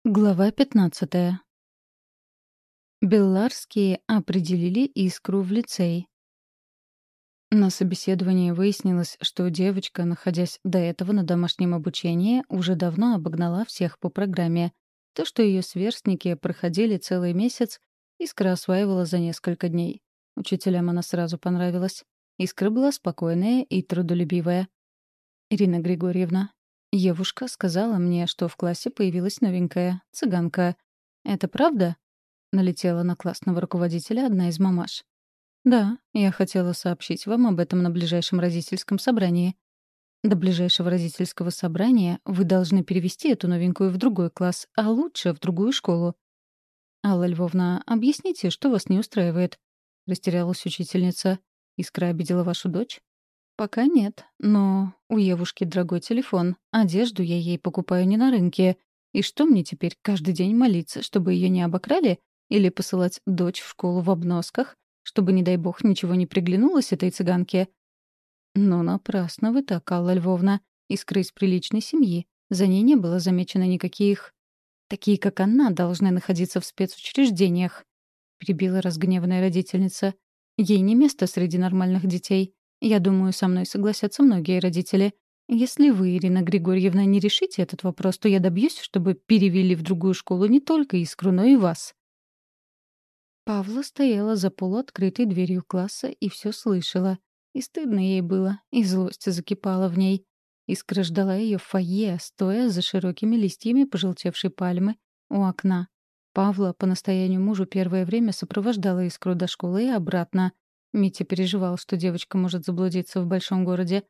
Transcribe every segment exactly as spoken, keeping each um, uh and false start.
Глава пятнадцатая. Белларские определили Искру в лицей. На собеседовании выяснилось, что девочка, находясь до этого на домашнем обучении, уже давно обогнала всех по программе. То, что ее сверстники проходили целый месяц, Искра осваивала за несколько дней. Учителям она сразу понравилась. Искра была спокойная и трудолюбивая. «Ирина Григорьевна, Евушка сказала мне, что в классе появилась новенькая цыганка. Это правда?» — налетела на классного руководителя одна из мамаш. «Да, я хотела сообщить вам об этом на ближайшем родительском собрании. До ближайшего родительского собрания вы должны перевести эту новенькую в другой класс, а лучше в другую школу». «Алла Львовна, объясните, что вас не устраивает?» — растерялась учительница. «Искра обидела вашу дочь?» «Пока нет, но у Евушки дорогой телефон. Одежду я ей покупаю не на рынке. И что мне теперь, каждый день молиться, чтобы ее не обокрали? Или посылать дочь в школу в обносках, чтобы, не дай бог, ничего не приглянулось этой цыганке?» «Ну, напрасно вы так, Алла Львовна. Искра из приличной семьи. За ней не было замечено никаких... Такие, как она, должны находиться в спецучреждениях», — перебила разгневанная родительница. «Ей не место среди нормальных детей. Я думаю, со мной согласятся многие родители. Если вы, Ирина Григорьевна, не решите этот вопрос, то я добьюсь, чтобы перевели в другую школу не только Искру, но и вас». Павла стояла за полуоткрытой дверью класса и все слышала. И стыдно ей было, и злость закипала в ней. Искра ждала ее в фойе, стоя за широкими листьями пожелтевшей пальмы у окна. Павла по настоянию мужу первое время сопровождала Искру до школы и обратно. Митя переживал, что девочка может заблудиться в большом городе.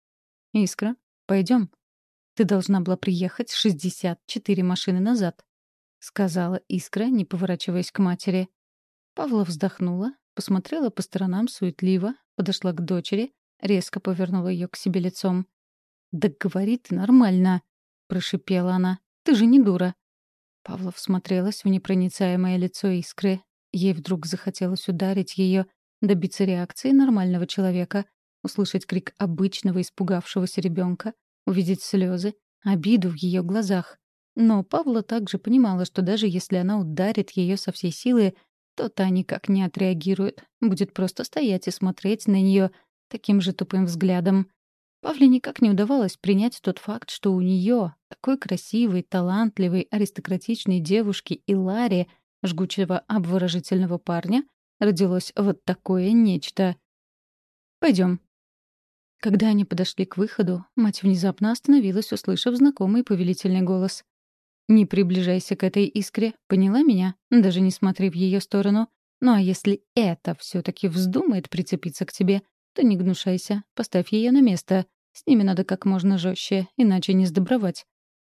«Искра, пойдем. Ты должна была приехать шестьдесят четыре машины назад», — сказала Искра, не поворачиваясь к матери. Павла вздохнула, посмотрела по сторонам суетливо, подошла к дочери, резко повернула ее к себе лицом. «Да говори ты нормально», — прошипела она. «Ты же не дура». Павла всмотрелась в непроницаемое лицо Искры. Ей вдруг захотелось ударить ее, добиться реакции нормального человека, услышать крик обычного испугавшегося ребенка, увидеть слезы, обиду в ее глазах. Но Павла также понимала, что даже если она ударит ее со всей силы, то та никак не отреагирует, будет просто стоять и смотреть на нее таким же тупым взглядом. Павле никак не удавалось принять тот факт, что у нее, такой красивой, талантливой, аристократичной девушки и Ларе, жгучего обворожительного парня, родилось вот такое нечто. «Пойдем». Когда они подошли к выходу, мать внезапно остановилась, услышав знакомый повелительный голос. «Не приближайся к этой искре, поняла меня? Даже не смотри в ее сторону. Ну а если это все-таки вздумает прицепиться к тебе, то не гнушайся, поставь ее на место. С ними надо как можно жестче, иначе не сдобровать».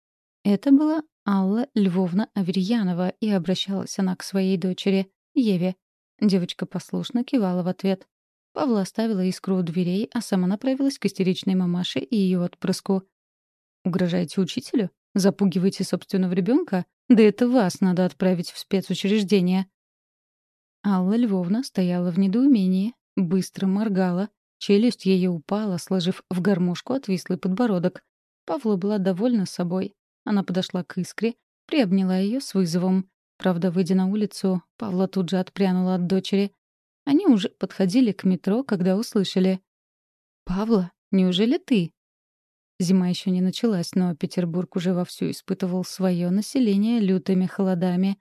Это была Алла Львовна Аверьянова, и обращалась она к своей дочери, Еве. Девочка послушно кивала в ответ. Павла оставила Искру у дверей, а сама направилась к истеричной мамаше и ее отпрыску. «Угрожаете учителю? Запугиваете собственного ребенка? Да это вас надо отправить в спецучреждение». Алла Львовна стояла в недоумении, быстро моргала. Челюсть ее упала, сложив в гармошку отвислый подбородок. Павла была довольна собой. Она подошла к Искре, приобняла ее с вызовом. Правда, выйдя на улицу, Павла тут же отпрянула от дочери. Они уже подходили к метро, когда услышали: «Павла, неужели ты?» Зима еще не началась, но Петербург уже вовсю испытывал свое население лютыми холодами.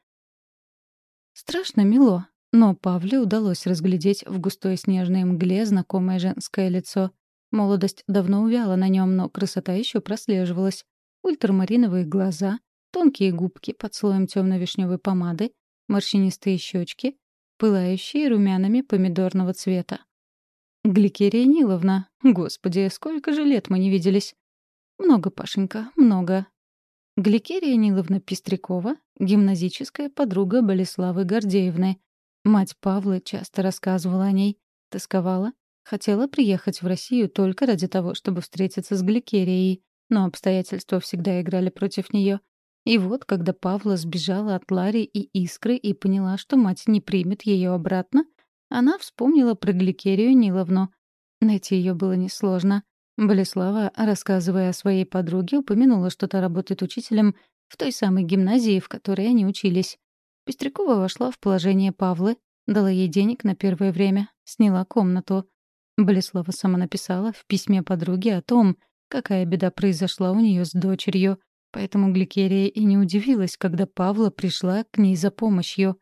Страшно мило, но Павле удалось разглядеть в густой снежной мгле знакомое женское лицо. Молодость давно увяла на нем, но красота еще прослеживалась. Ультрамариновые глаза, тонкие губки под слоем темно-вишневой помады, морщинистые щечки, пылающие румянами помидорного цвета. «Гликерия Ниловна, господи, сколько же лет мы не виделись!» «Много, Пашенька, много». Гликерия Ниловна Пестрякова, гимназическая подруга Болеславы Гордеевны. Мать Павлы часто рассказывала о ней, тосковала, хотела приехать в Россию только ради того, чтобы встретиться с Гликерией, но обстоятельства всегда играли против нее. И вот, когда Павла сбежала от Лари и Искры и поняла, что мать не примет ее обратно, она вспомнила про Гликерию Ниловну. Найти ее было несложно. Болеслава, рассказывая о своей подруге, упомянула, что та работает учителем в той самой гимназии, в которой они учились. Пестрякова вошла в положение Павлы, дала ей денег на первое время, сняла комнату. Болеслава сама написала в письме подруге о том, какая беда произошла у нее с дочерью, поэтому Гликерия и не удивилась, когда Павла пришла к ней за помощью.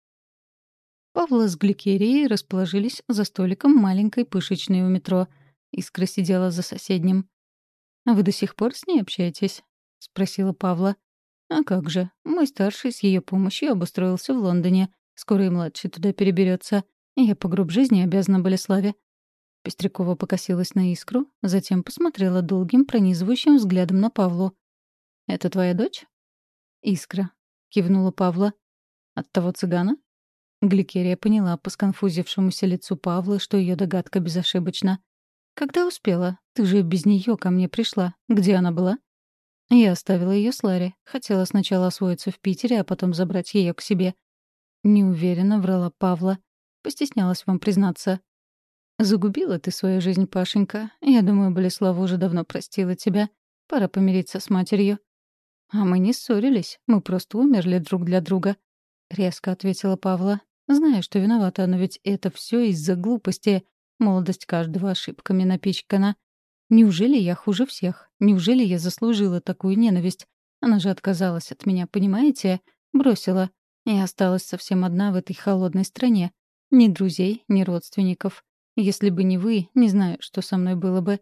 Павла с Гликерией расположились за столиком маленькой пышечной у метро. Искра сидела за соседним. «А вы до сих пор с ней общаетесь?» — спросила Павла. «А как же. Мой старший с ее помощью обустроился в Лондоне. Скоро и младший туда переберется. Я по гроб жизни обязана Болеславе». Пестрякова покосилась на Искру, затем посмотрела долгим пронизывающим взглядом на Павлу. «Это твоя дочь?» «Искра», — кивнула Павла. «От того цыгана?» Гликерия поняла по сконфузившемуся лицу Павла, что ее догадка безошибочна. «Когда успела? Ты же без нее ко мне пришла. Где она была?» Я оставила ее с Ларри. Хотела сначала освоиться в Питере, а потом забрать ее к себе. Неуверенно врала Павла. Постеснялась вам признаться. «Загубила ты свою жизнь, Пашенька. Я думаю, Болеслава уже давно простила тебя. Пора помириться с матерью». «А мы не ссорились. Мы просто умерли друг для друга», — резко ответила Павла. «Знаю, что виновата, но ведь это все из-за глупости. Молодость каждого ошибками напичкана. Неужели я хуже всех? Неужели я заслужила такую ненависть? Она же отказалась от меня, понимаете? Бросила. Я осталась совсем одна в этой холодной стране. Ни друзей, ни родственников. Если бы не вы, не знаю, что со мной было бы».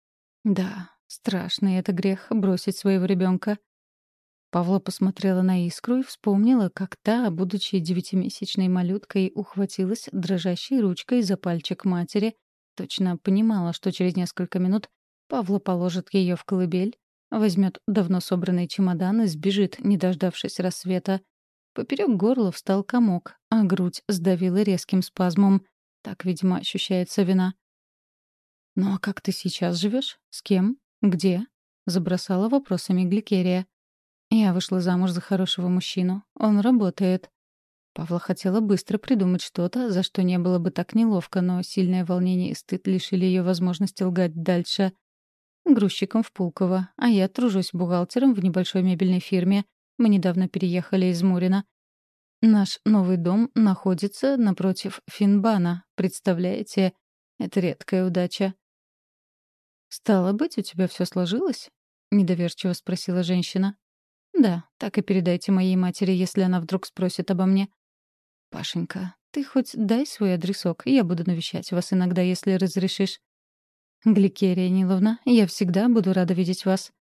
Да, страшный это грех — бросить своего ребенка. Павла посмотрела на Искру и вспомнила, как та, будучи девятимесячной малюткой, ухватилась дрожащей ручкой за пальчик матери, точно понимала, что через несколько минут Павла положит ее в колыбель, возьмет давно собранный чемодан и сбежит, не дождавшись рассвета. Поперек горла встал комок, а грудь сдавила резким спазмом. Так, видимо, ощущается вина. «Ну а как ты сейчас живешь? С кем? Где?» — забросала вопросами Гликерия. «Я вышла замуж за хорошего мужчину. Он работает». Павла хотела быстро придумать что-то, за что не было бы так неловко, но сильное волнение и стыд лишили ее возможности лгать дальше. «Грузчиком в Пулково, а я тружусь бухгалтером в небольшой мебельной фирме. Мы недавно переехали из Мурина. Наш новый дом находится напротив Финбана. Представляете? Это редкая удача». «Стало быть, у тебя все сложилось?» — недоверчиво спросила женщина. «Да, так и передайте моей матери, если она вдруг спросит обо мне». «Пашенька, ты хоть дай свой адресок, я буду навещать вас иногда, если разрешишь». «Гликерия Ниловна, я всегда буду рада видеть вас».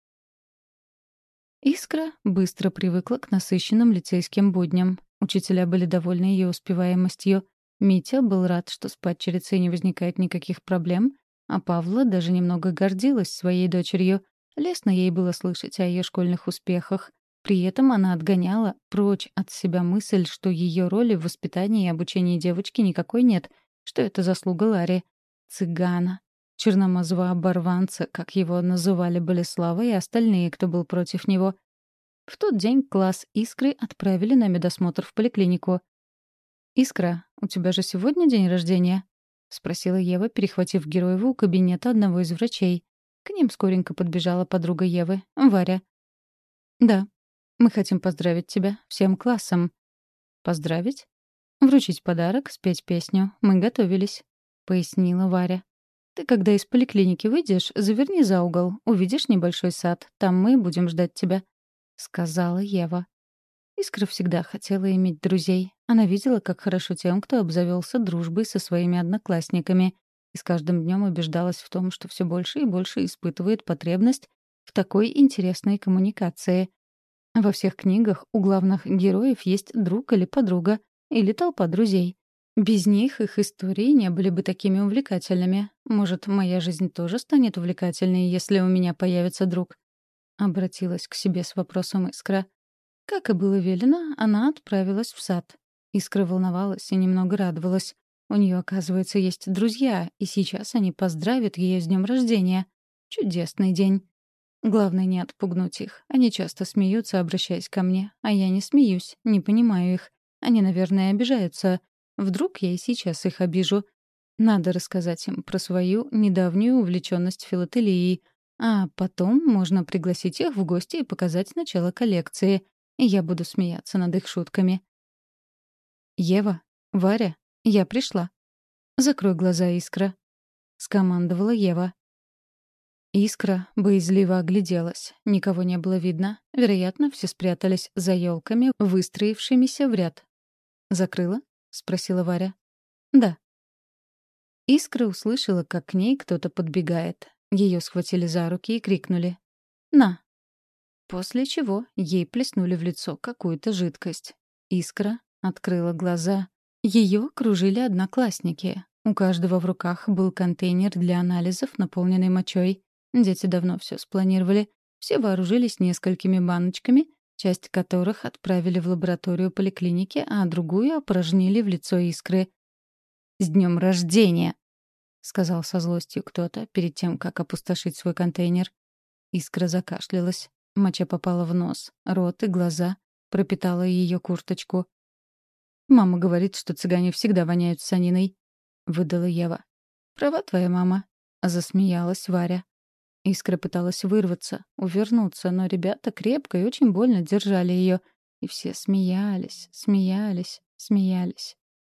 Искра быстро привыкла к насыщенным лицейским будням. Учителя были довольны ее успеваемостью. Митя был рад, что с падчерицей не возникает никаких проблем, а Павла даже немного гордилась своей дочерью. Лестно ей было слышать о ее школьных успехах. При этом она отгоняла прочь от себя мысль, что ее роли в воспитании и обучении девочки никакой нет, что это заслуга Ларри. Цыгана. Черномазого оборванца, как его называли Болеслава и остальные, кто был против него. В тот день класс Искры отправили на медосмотр в поликлинику. «Искра, у тебя же сегодня день рождения?» — спросила Ева, перехватив Героеву у кабинета одного из врачей. К ним скоренько подбежала подруга Евы, Варя. «Да, мы хотим поздравить тебя всем классом». «Поздравить?» «Вручить подарок, спеть песню. Мы готовились», — пояснила Варя. «Ты, когда из поликлиники выйдешь, заверни за угол, увидишь небольшой сад. Там мы будем ждать тебя», — сказала Ева. Искра всегда хотела иметь друзей. Она видела, как хорошо тем, кто обзавелся дружбой со своими одноклассниками, и с каждым днем убеждалась в том, что все больше и больше испытывает потребность в такой интересной коммуникации. Во всех книгах у главных героев есть друг или подруга, или толпа друзей. Без них их истории не были бы такими увлекательными. Может, моя жизнь тоже станет увлекательной, если у меня появится друг? Обратилась к себе с вопросом Искра. Как и было велено, она отправилась в сад. Искра волновалась и немного радовалась. У нее, оказывается, есть друзья, и сейчас они поздравят ее с днем рождения. Чудесный день. Главное не отпугнуть их. Они часто смеются, обращаясь ко мне, а я не смеюсь, не понимаю их. Они, наверное, обижаются. Вдруг я и сейчас их обижу. Надо рассказать им про свою недавнюю увлеченность филателией. А потом можно пригласить их в гости и показать начало коллекции. И я буду смеяться над их шутками. «Ева, Варя, я пришла. Закрой глаза, Искра», — скомандовала Ева. Искра боязливо огляделась. Никого не было видно. Вероятно, все спрятались за елками, выстроившимися в ряд. «Закрыла?» — спросила Варя. «Да». Искра услышала, как к ней кто-то подбегает. Ее схватили за руки и крикнули: «На!». После чего ей плеснули в лицо какую-то жидкость. Искра открыла глаза. Ее окружили одноклассники. У каждого в руках был контейнер для анализов, наполненный мочой. Дети давно все спланировали. Все вооружились несколькими баночками, часть которых отправили в лабораторию поликлиники, а другую опорожнили в лицо Искры. «С днем рождения!» — сказал со злостью кто-то перед тем, как опустошить свой контейнер. Искра закашлялась. Моча попала в нос, рот и глаза, пропитала ее курточку. «Мама говорит, что цыгане всегда воняют саниной», — выдала Ева. «Права твоя мама», — засмеялась Варя. Искра пыталась вырваться, увернуться, но ребята крепко и очень больно держали ее. И все смеялись, смеялись, смеялись.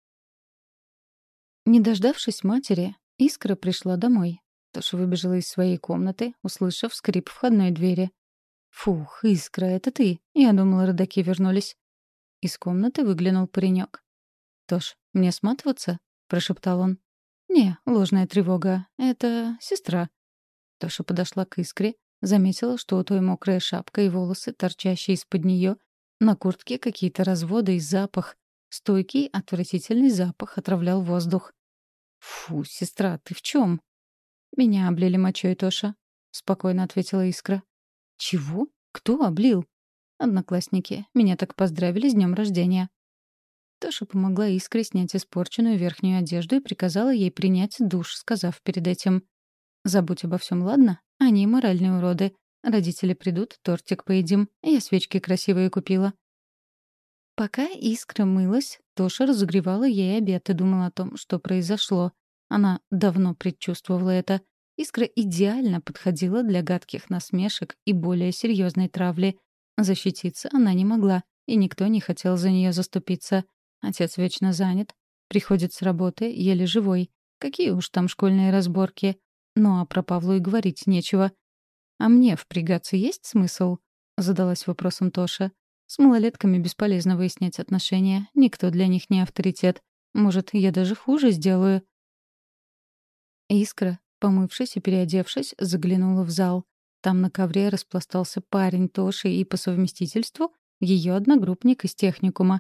Не дождавшись матери, Искра пришла домой. Тоша выбежала из своей комнаты, услышав скрип входной двери. «Фух, Искра, это ты. Я думала, родаки вернулись». Из комнаты выглянул паренек. «Тош, мне сматываться?» — прошептал он. «Не, ложная тревога. Это сестра». Тоша подошла к Искре, заметила, что у той мокрая шапка и волосы, торчащие из-под нее, на куртке какие-то разводы и запах. Стойкий, отвратительный запах отравлял воздух. «Фу, сестра, ты в чем?» «Меня облили мочой, Тоша», — спокойно ответила Искра. «Чего? Кто облил?» «Одноклассники. Меня так поздравили с днем рождения». Тоша помогла Искре снять испорченную верхнюю одежду и приказала ей принять душ, сказав перед этим: «Забудь обо всем, ладно? Они моральные уроды. Родители придут, тортик поедим. Я свечки красивые купила». Пока Искра мылась, Тоша разогревала ей обед и думала о том, что произошло. Она давно предчувствовала это. Искра идеально подходила для гадких насмешек и более серьезной травли. Защититься она не могла, и никто не хотел за нее заступиться. Отец вечно занят, приходит с работы еле живой. Какие уж там школьные разборки. Ну а про Павлу и говорить нечего. «А мне впрягаться есть смысл?» — задалась вопросом Тоша. «С малолетками бесполезно выяснять отношения. Никто для них не авторитет. Может, я даже хуже сделаю?» Искра, помывшись и переодевшись, заглянула в зал. Там на ковре распластался парень Тоши и по совместительству ее одногруппник из техникума.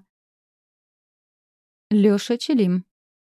Лёша Челим.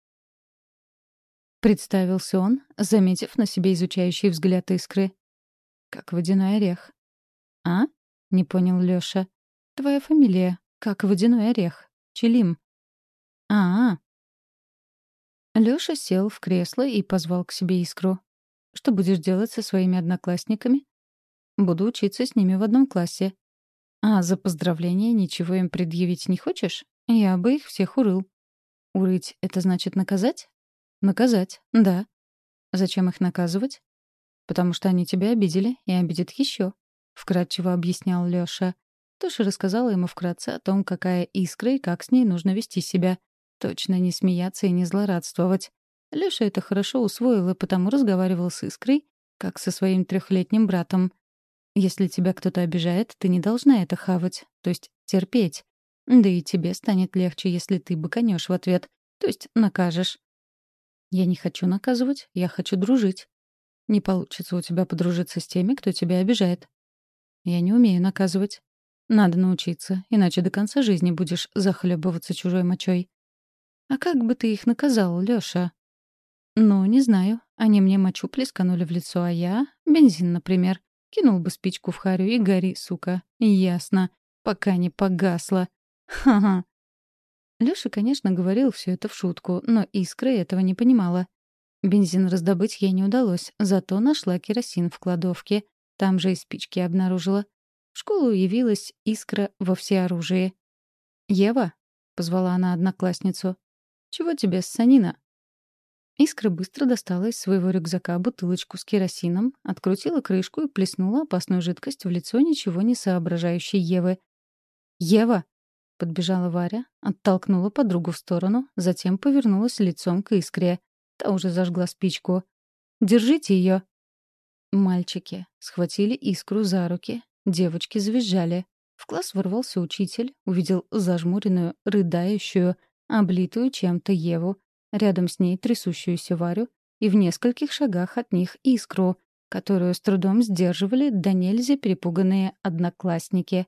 Представился он, заметив на себе изучающий взгляд Искры. «Как водяной орех». «А?» — не понял Лёша. «Твоя фамилия. Как водяной орех. Челим». «А-а». Лёша сел в кресло и позвал к себе Искру. «Что будешь делать со своими одноклассниками?» «Буду учиться с ними в одном классе». «А за поздравления ничего им предъявить не хочешь? Я бы их всех урыл». «Урыть — это значит наказать?» «Наказать, да». «Зачем их наказывать?» «Потому что они тебя обидели и обидят еще», — вкратчиво объяснял Лёша. Тоша рассказала ему вкратце о том, какая Искра и как с ней нужно вести себя. Точно не смеяться и не злорадствовать. Лёша это хорошо усвоил и потому разговаривал с Искрой, как со своим трехлетним братом. «Если тебя кто-то обижает, ты не должна это хавать, то есть терпеть. Да и тебе станет легче, если ты быканешь в ответ, то есть накажешь». «Я не хочу наказывать, я хочу дружить». «Не получится у тебя подружиться с теми, кто тебя обижает». «Я не умею наказывать». «Надо научиться, иначе до конца жизни будешь захлебываться чужой мочой». «А как бы ты их наказал, Лёша?» «Ну, не знаю. Они мне мочу плесканули в лицо, а я — бензин, например. Кинул бы спичку в харю и гори, сука. Ясно. Пока не погасла. Ха-ха». Лёша, конечно, говорил все это в шутку, но Искра этого не понимала. Бензин раздобыть ей не удалось, зато нашла керосин в кладовке. Там же и спички обнаружила. В школу явилась Искра во всеоружии. «Ева», — позвала она одноклассницу, — «чего тебе, ссанина?» Искра быстро достала из своего рюкзака бутылочку с керосином, открутила крышку и плеснула опасную жидкость в лицо ничего не соображающей Евы. «Ева!» — подбежала Варя, оттолкнула подругу в сторону, затем повернулась лицом к Искре. Та уже зажгла спичку. «Держите ее!» Мальчики схватили Искру за руки. Девочки завизжали. В класс ворвался учитель, увидел зажмуренную, рыдающую, облитую чем-то Еву, рядом с ней трясущуюся Варю и в нескольких шагах от них Искру, которую с трудом сдерживали до нельзя перепуганные одноклассники.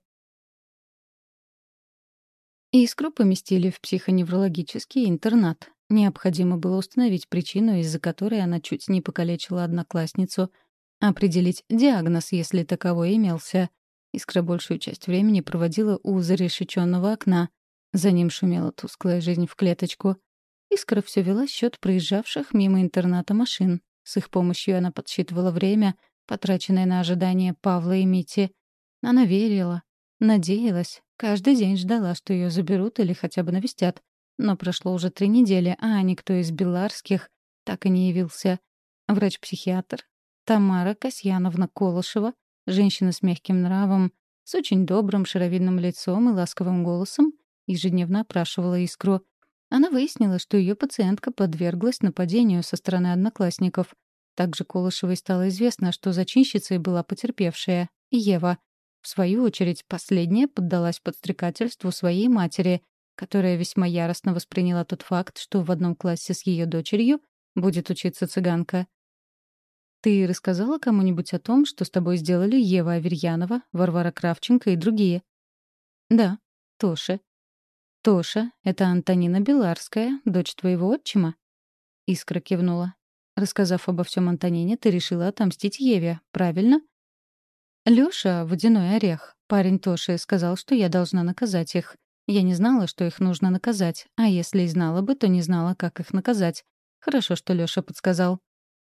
Искру поместили в психоневрологический интернат. Необходимо было установить причину, из-за которой она чуть не покалечила одноклассницу, определить диагноз, если таковой имелся. Искра большую часть времени проводила у зарешеченного окна. За ним шумела тусклая жизнь в клеточку. Искра все вела счет проезжавших мимо интерната машин. С их помощью она подсчитывала время, потраченное на ожидание Павла и Мити. Она верила, надеялась, каждый день ждала, что ее заберут или хотя бы навестят. Но прошло уже три недели, а никто из Беларских так и не явился. Врач-психиатр Тамара Касьяновна Колышева, женщина с мягким нравом, с очень добрым шаровидным лицом и ласковым голосом, ежедневно опрашивала Искру. Она выяснила, что ее пациентка подверглась нападению со стороны одноклассников. Также Колышевой стало известно, что зачинщицей была потерпевшая — Ева. В свою очередь, последняя поддалась подстрекательству своей матери, которая весьма яростно восприняла тот факт, что в одном классе с ее дочерью будет учиться цыганка. «Ты рассказала кому-нибудь о том, что с тобой сделали Ева Аверьянова, Варвара Кравченко и другие?» «Да, Тоша». «Тоша — это Антонина Беларская, дочь твоего отчима?» Искра кивнула. «Рассказав обо всем Антонине, ты решила отомстить Еве, правильно?» «Лёша — водяной орех. Парень Тоши сказал, что я должна наказать их. Я не знала, что их нужно наказать, а если и знала бы, то не знала, как их наказать. Хорошо, что Лёша подсказал».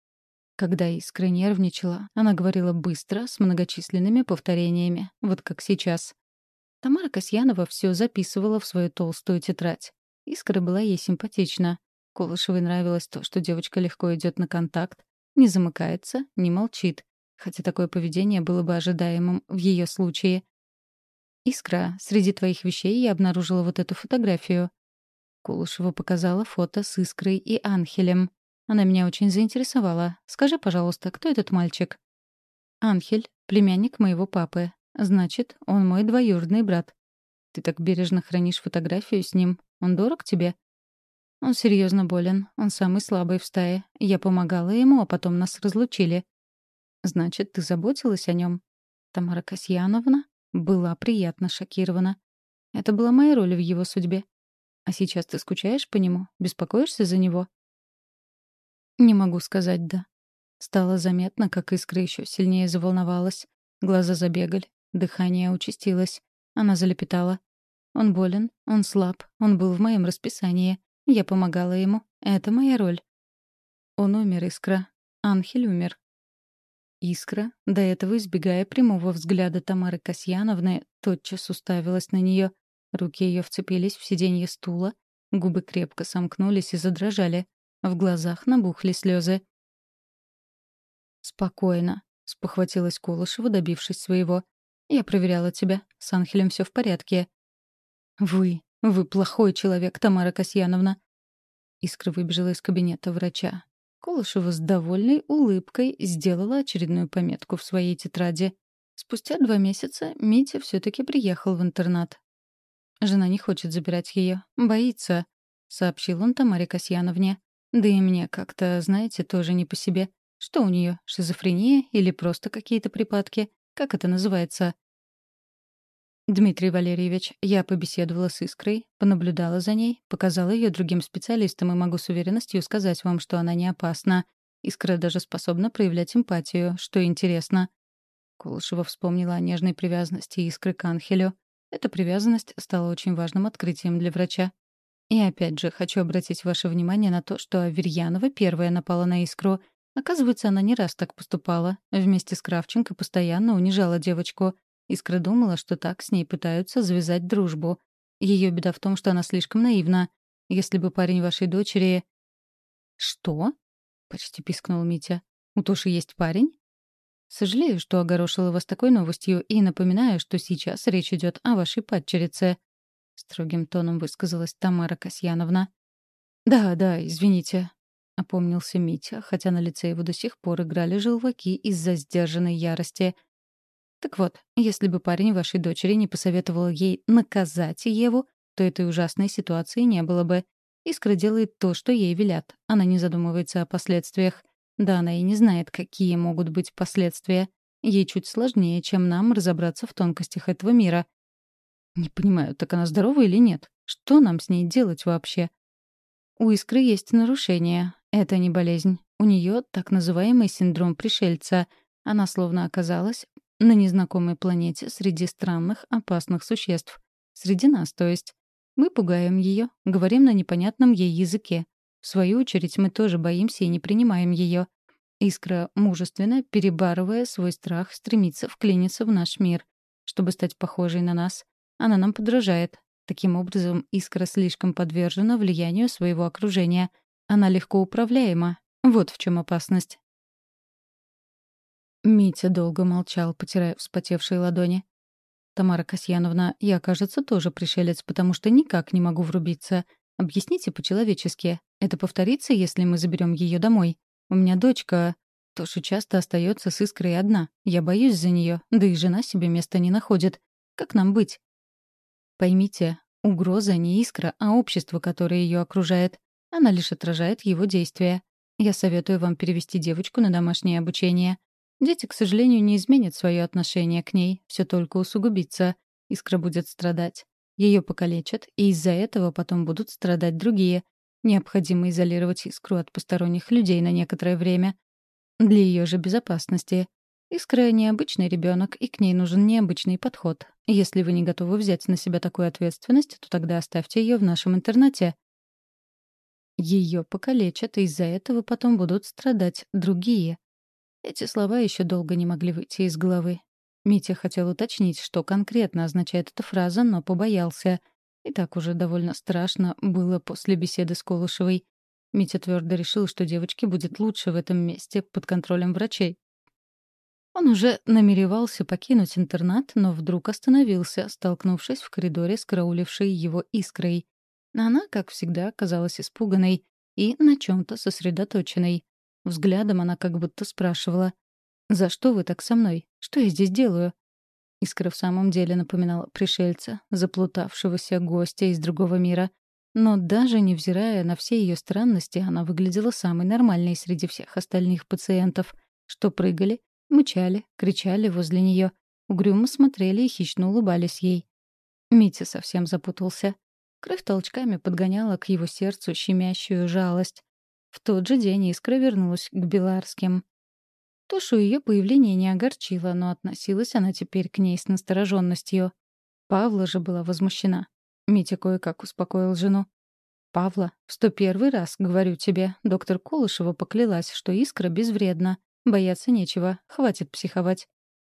Когда Искра нервничала, она говорила быстро, с многочисленными повторениями, вот как сейчас. Тамара Касьянова все записывала в свою толстую тетрадь. Искра была ей симпатична. Колышевой нравилось то, что девочка легко идет на контакт, не замыкается, не молчит, хотя такое поведение было бы ожидаемым в ее случае. «Искра, среди твоих вещей я обнаружила вот эту фотографию». Колышева показала фото с Искрой и Анхелем. Она меня очень заинтересовала. Скажи, пожалуйста, кто этот мальчик? Анхель, племянник моего папы. Значит, он мой двоюродный брат. Ты так бережно хранишь фотографию с ним. Он дорог тебе? Он серьезно болен. Он самый слабый в стае. Я помогала ему, а потом нас разлучили. Значит, ты заботилась о нем? Тамара Касьяновна была приятно шокирована. Это была моя роль в его судьбе. А сейчас ты скучаешь по нему? Беспокоишься за него? Не могу сказать «да». Стало заметно, как Искра еще сильнее заволновалась. Глаза забегали, дыхание участилось. Она залепетала. «Он болен, он слаб, он был в моем расписании. Я помогала ему. Это моя роль». «Он умер, Искра. Анхель умер». Искра, до этого избегая прямого взгляда Тамары Касьяновны, тотчас уставилась на нее. Руки ее вцепились в сиденье стула, губы крепко сомкнулись и задрожали. В глазах набухли слезы. «Спокойно», — спохватилась Колышева, добившись своего. «Я проверяла тебя. С Анхелем все в порядке». «Вы, вы плохой человек, Тамара Касьяновна». Искра выбежала из кабинета врача. Колышева с довольной улыбкой сделала очередную пометку в своей тетради. Спустя два месяца Митя все-таки приехал в интернат. «Жена не хочет забирать ее, боится», — сообщил он Тамаре Касьяновне. «Да и мне как-то, знаете, тоже не по себе. Что у нее, шизофрения или просто какие-то припадки? Как это называется?» «Дмитрий Валерьевич, я побеседовала с Искрой, понаблюдала за ней, показала ее другим специалистам и могу с уверенностью сказать вам, что она не опасна. Искра даже способна проявлять эмпатию, что интересно». Колышева вспомнила о нежной привязанности Искры к Анхелю. Эта привязанность стала очень важным открытием для врача. И опять же, хочу обратить ваше внимание на то, что Аверьянова первая напала на Искру. Оказывается, она не раз так поступала. Вместе с Кравченко постоянно унижала девочку. Искра думала, что так с ней пытаются завязать дружбу. Ее беда в том, что она слишком наивна. Если бы парень вашей дочери... «Что?» — почти пискнул Митя. «У Тоши есть парень?» «Сожалею, что огорошила вас такой новостью, и напоминаю, что сейчас речь идет о вашей падчерице», — строгим тоном высказалась Тамара Касьяновна. «Да, да, извините», — опомнился Митя, хотя на лице его до сих пор играли желваки из-за сдержанной ярости. «Так вот, если бы парень вашей дочери не посоветовал ей наказать Еву, то этой ужасной ситуации не было бы. Искра делает то, что ей велят. Она не задумывается о последствиях. Да, она и не знает, какие могут быть последствия. Ей чуть сложнее, чем нам, разобраться в тонкостях этого мира. Не понимаю, так она здорова или нет? Что нам с ней делать вообще? У Искры есть нарушение. Это не болезнь. У нее так называемый синдром пришельца. Она словно оказалась на незнакомой планете среди странных, опасных существ. Среди нас, то есть. Мы пугаем ее, говорим на непонятном ей языке. В свою очередь, мы тоже боимся и не принимаем ее. Искра, мужественно, перебарывая свой страх, стремится вклиниться в наш мир, чтобы стать похожей на нас. Она нам подражает. Таким образом, Искра слишком подвержена влиянию своего окружения. Она легко управляема. Вот в чем опасность. Митя долго молчал, потирая вспотевшие ладони. «Тамара Касьяновна, я, кажется, тоже пришелец, потому что никак не могу врубиться. Объясните по-человечески. Это повторится, если мы заберем ее домой? У меня дочка. Тоша часто остается с Искрой одна. Я боюсь за нее, да и жена себе места не находит. Как нам быть?» «Поймите, угроза не Искра, а общество, которое ее окружает. Она лишь отражает его действия. Я советую вам перевести девочку на домашнее обучение. Дети, к сожалению, не изменят свое отношение к ней, все только усугубится. Искра будет страдать. Ее покалечат, и из-за этого потом будут страдать другие. Необходимо изолировать Искру от посторонних людей на некоторое время. Для ее же безопасности. Искра — необычный ребенок, и к ней нужен необычный подход. Если вы не готовы взять на себя такую ответственность, то тогда оставьте ее в нашем интернате. Ее покалечат, и из-за этого потом будут страдать другие. Эти слова еще долго не могли выйти из головы. Митя хотел уточнить, что конкретно означает эта фраза, но побоялся. И так уже довольно страшно было после беседы с Колышевой. Митя твердо решил, что девочке будет лучше в этом месте под контролем врачей. Он уже намеревался покинуть интернат, но вдруг остановился, столкнувшись в коридоре с караулившей его Искрой. Она, как всегда, казалась испуганной и на чем-то сосредоточенной. Взглядом она как будто спрашивала: «За что вы так со мной? Что я здесь делаю?» Искра в самом деле напоминала пришельца, заплутавшегося гостя из другого мира. Но даже невзирая на все ее странности, она выглядела самой нормальной среди всех остальных пациентов, что прыгали, мычали, кричали возле нее, угрюмо смотрели и хищно улыбались ей. Митя совсем запутался. Кровь толчками подгоняла к его сердцу щемящую жалость. В тот же день Искра вернулась к Беларским. Тошу ее появление не огорчило, но относилась она теперь к ней с настороженностью. Павла же была возмущена. Митя кое-как успокоил жену. «Павла, в сто первый раз, говорю тебе, доктор Колышева поклялась, что Искра безвредна. Бояться нечего, хватит психовать».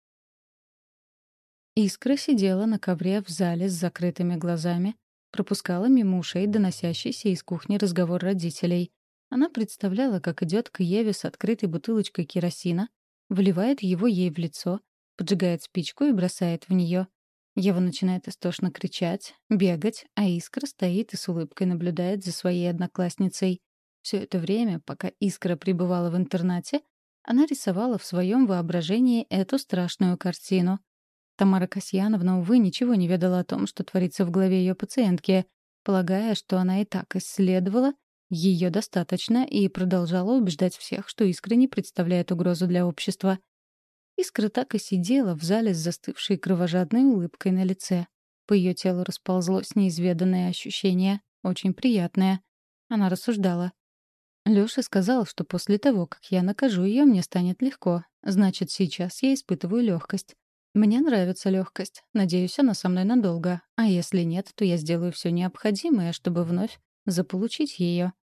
Искра сидела на ковре в зале с закрытыми глазами, пропускала мимо ушей доносящийся из кухни разговор родителей. Она представляла, как идет к Еве с открытой бутылочкой керосина, выливает его ей в лицо, поджигает спичку и бросает в нее. Ева начинает истошно кричать, бегать, а Искра стоит и с улыбкой наблюдает за своей одноклассницей. Все это время, пока Искра пребывала в интернате, она рисовала в своем воображении эту страшную картину. Тамара Касьяновна, увы, ничего не ведала о том, что творится в голове ее пациентки, полагая, что она и так исследовала ее достаточно, и продолжала убеждать всех, что Искра не представляет угрозу для общества. Искра так и сидела в зале с застывшей кровожадной улыбкой на лице. По ее телу расползлось неизведанное ощущение, очень приятное. Она рассуждала. Лёша сказал, что после того, как я накажу ее, мне станет легко. Значит, сейчас я испытываю легкость. Мне нравится легкость. Надеюсь, она со мной надолго. А если нет, то я сделаю все необходимое, чтобы вновь заполучить ее.